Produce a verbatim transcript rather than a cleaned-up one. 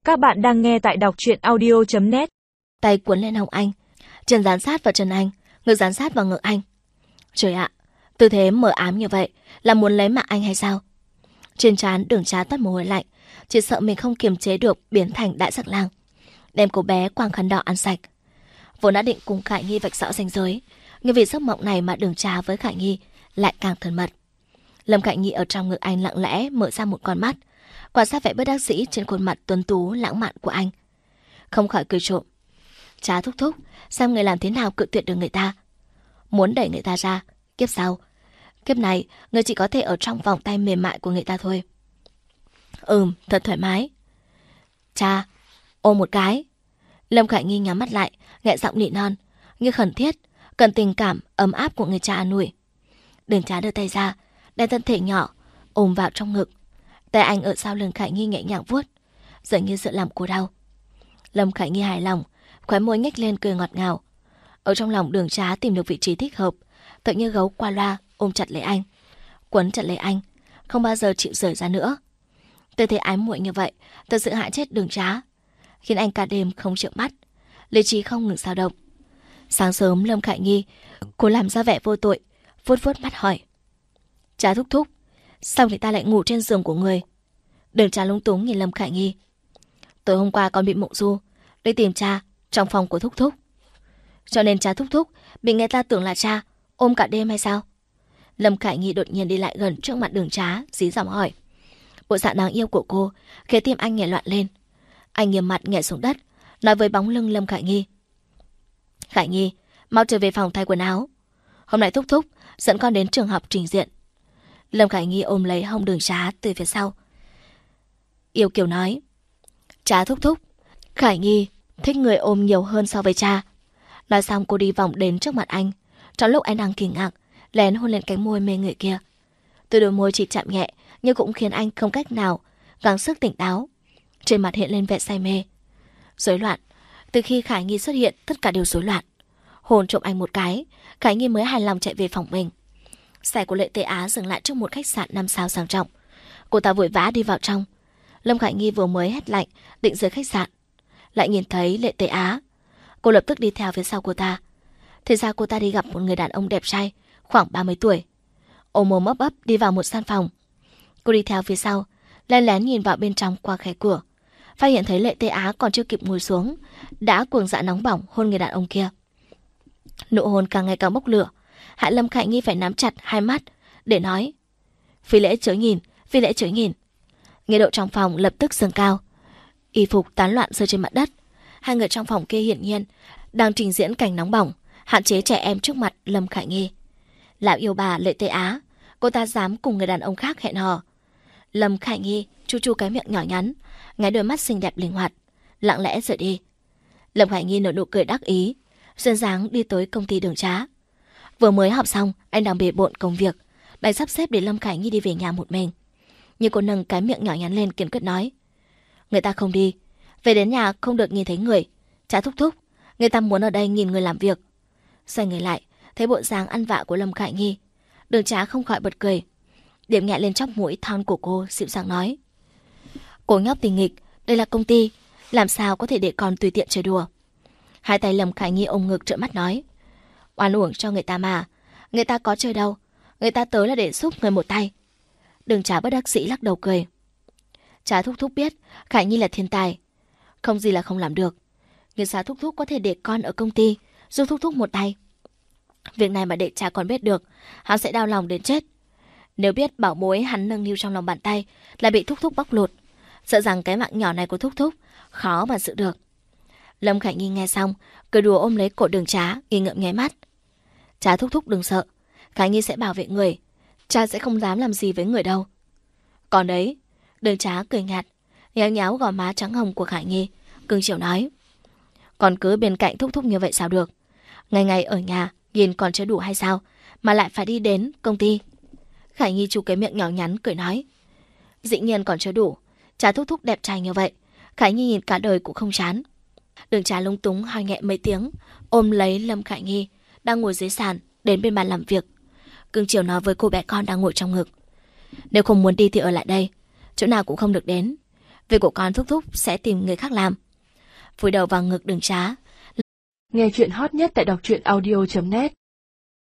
Các bạn đang nghe tại đọc truyện audio chấm net. Tay cuốn lên hông anh, chân dán sát vào chân anh, ngực dán sát vào ngực anh. Trời ạ, tư thế mờ ám như vậy là muốn lấy mạng anh hay sao? Trên trán Đường Trá toát mồ hôi lạnh, chỉ sợ mình không kiềm chế được biến thành đại sắc lang, đem cô bé quàng khăn đỏ ăn sạch. Vốn đã định cùng Khải Nhi vạch rõ ranh giới, nhưng vì giấc mộng này mà Đường Trá với Khải Nhi lại càng thân mật. Lâm Khải Nhi ở trong ngực anh lặng lẽ mở ra một con mắt, quan sát vẻ bất đắc dĩ trên khuôn mặt tuấn tú lãng mạn của anh, không khỏi cười trộm. Trá thúc thúc, xem người làm thế nào cự tuyệt được người ta. Muốn đẩy người ta ra, kiếp sau, kiếp này người chỉ có thể ở trong vòng tay mềm mại của người ta thôi. Ừm, thật thoải mái. Cha, ôm một cái. Lâm Khải Nhi nhắm mắt lại, nghẹn giọng nỉ non, như khẩn thiết, cần tình cảm ấm áp của người cha an ủi. Đường Trá đưa tay ra, đem thân thể nhỏ ôm vào trong ngực. Tay anh ở sau lưng Khải Nhi nhẹ nhàng vuốt, dường như sợ làm cô đau. Lâm Khải Nhi hài lòng, khóe môi nhếch lên cười ngọt ngào. Ở trong lòng Đường Trá tìm được vị trí thích hợp, tự như gấu qua loa ôm chặt lấy anh, quấn chặt lấy anh, không bao giờ chịu rời ra nữa. Tư thế ái muội như vậy thật sự hại chết Đường Trá, khiến anh cả đêm không chợp mắt, lý trí không ngừng dao động. Sáng sớm Lâm Khải Nhi, cô làm ra vẻ vô tội, vuốt vuốt mắt hỏi: Trá thúc thúc, sao người ta lại ngủ trên giường của người? Đường Trá lúng túng nhìn Lâm Khải Nhi. Tối hôm qua con bị mộng du, đi tìm cha trong phòng của thúc thúc, cho nên cha thúc thúc bị người ta tưởng là cha ôm cả đêm hay sao? Lâm Khải Nhi đột nhiên đi lại gần trước mặt Đường Trá, dí dỏm hỏi. Bộ dạng đáng yêu của cô khiến tim anh nhảy loạn lên. Anh nghiêm mặt nhảy xuống đất, nói với bóng lưng Lâm Khải Nhi: Khải Nhi, mau trở về phòng thay quần áo. Hôm nay thúc thúc dẫn con đến trường học trình diện. Lâm Khải Nhi ôm lấy hông Đường Trá từ phía sau, yêu kiều nói: Trá thúc thúc, Khải Nhi thích người ôm nhiều hơn so với cha. Nói xong cô đi vòng đến trước mặt anh, trong lúc anh đang kinh ngạc, lén hôn lên cánh môi mê người kia. Từ đôi môi chỉ chạm nhẹ, nhưng cũng khiến anh không cách nào gắng sức tỉnh táo. Trên mặt hiện lên vẻ say mê, rối loạn. Từ khi Khải Nhi xuất hiện, tất cả đều rối loạn. Hôn trộm anh một cái, Khải Nhi mới hài lòng chạy về phòng mình. Xe của Lệ Tế Á dừng lại trước một khách sạn năm sao sang trọng. Cô ta vội vã đi vào trong. Lâm Khải Nhi vừa mới hét lạnh định rời khách sạn, lại nhìn thấy Lệ Tế Á. Cô lập tức đi theo phía sau cô ta. Thì ra cô ta đi gặp một người đàn ông đẹp trai, khoảng ba mươi tuổi, ôm ôm ấp ấp đi vào một gian phòng. Cô đi theo phía sau, lén lén nhìn vào bên trong qua khe cửa, phát hiện thấy Lệ Tế Á còn chưa kịp ngồi xuống, đã cuồng dã nóng bỏng hôn người đàn ông kia. Nụ hôn càng ngày càng bốc lửa, hại Lâm Khải Nhi phải nắm chặt hai mắt để nói: Phi lễ chớ nhìn, phi lễ chớ nhìn. Nhiệt độ trong phòng lập tức dâng cao, y phục tán loạn rơi trên mặt đất. Hai người trong phòng kia hiển nhiên đang trình diễn cảnh nóng bỏng, hạn chế trẻ em trước mặt Lâm Khải Nhi. Lão yêu bà Lệ Tế Á, cô ta dám cùng người đàn ông khác hẹn hò. Lâm Khải Nhi chu chu cái miệng nhỏ nhắn, nháy đôi mắt xinh đẹp linh hoạt, lặng lẽ rời đi. Lâm Khải Nhi nở nụ cười đắc ý, duyên dáng đi tới công ty Đường Trá. Vừa mới học xong, anh đang bề bộn công việc, đành sắp xếp để Lâm Khải Nhi đi về nhà một mình. Nhưng cô nâng cái miệng nhỏ nhắn lên kiên quyết nói: Người ta không đi, về đến nhà không được nhìn thấy người. Trá thúc thúc, người ta muốn ở đây nhìn người làm việc. Xoay người lại, thấy bộ dáng ăn vạ của Lâm Khải Nhi, Đường Trá không khỏi bật cười, điểm nhẹ lên chóp mũi thon của cô, dịu dàng nói: Cô nhóc tình nghịch, đây là công ty, làm sao có thể để con tùy tiện chơi đùa. Hai tay Lâm Khải Nhi ôm ngực trợn mắt nói: Oan uổng cho người ta mà, người ta có chơi đâu, người ta tới là để giúp người một tay. Đường Trá bất đắc dĩ lắc đầu cười. Trá thúc thúc biết Khải Nhi là thiên tài, không gì là không làm được, nhưng sao thúc thúc có thể để con ở công ty giúp thúc thúc một tay? Việc này mà để cha con biết được, hắn sẽ đau lòng đến chết. Nếu biết bảo bối hắn nâng niu trong lòng bàn tay là bị thúc thúc bóc lột, sợ rằng cái mạng nhỏ này của thúc thúc khó mà giữ được. Lâm Khải Nhi nghe xong, cười đùa ôm lấy cổ Đường Trá, nghi ngợm nháy mắt. Trá thúc thúc đừng sợ, Khải Nhi sẽ bảo vệ người, cha sẽ không dám làm gì với người đâu. Còn đấy, Đường Trá cười nhạt, nhéo nhéo gò má trắng hồng của Khải Nhi, cưng chiều nói: Còn cứ bên cạnh thúc thúc như vậy sao được? Ngày ngày ở nhà nhìn còn chưa đủ hay sao, mà lại phải đi đến công ty? Khải Nhi chu cái miệng nhỏ nhắn cười nói: Dĩ nhiên còn chưa đủ, Trá thúc thúc đẹp trai như vậy, Khải Nhi nhìn cả đời cũng không chán. Đường Trá lúng túng hỏi nhẹ mấy tiếng, ôm lấy Lâm Khải Nhi đang ngồi dưới sàn đến bên bàn làm việc, cưng chiều nói với cô bé con đang ngồi trong ngực: Nếu không muốn đi thì ở lại đây, chỗ nào cũng không được đến. Việc của con thúc thúc sẽ tìm người khác làm. Vùi đầu vào ngực Đường Trá. Nghe chuyện hot nhất tại đọc truyện audio chấm net.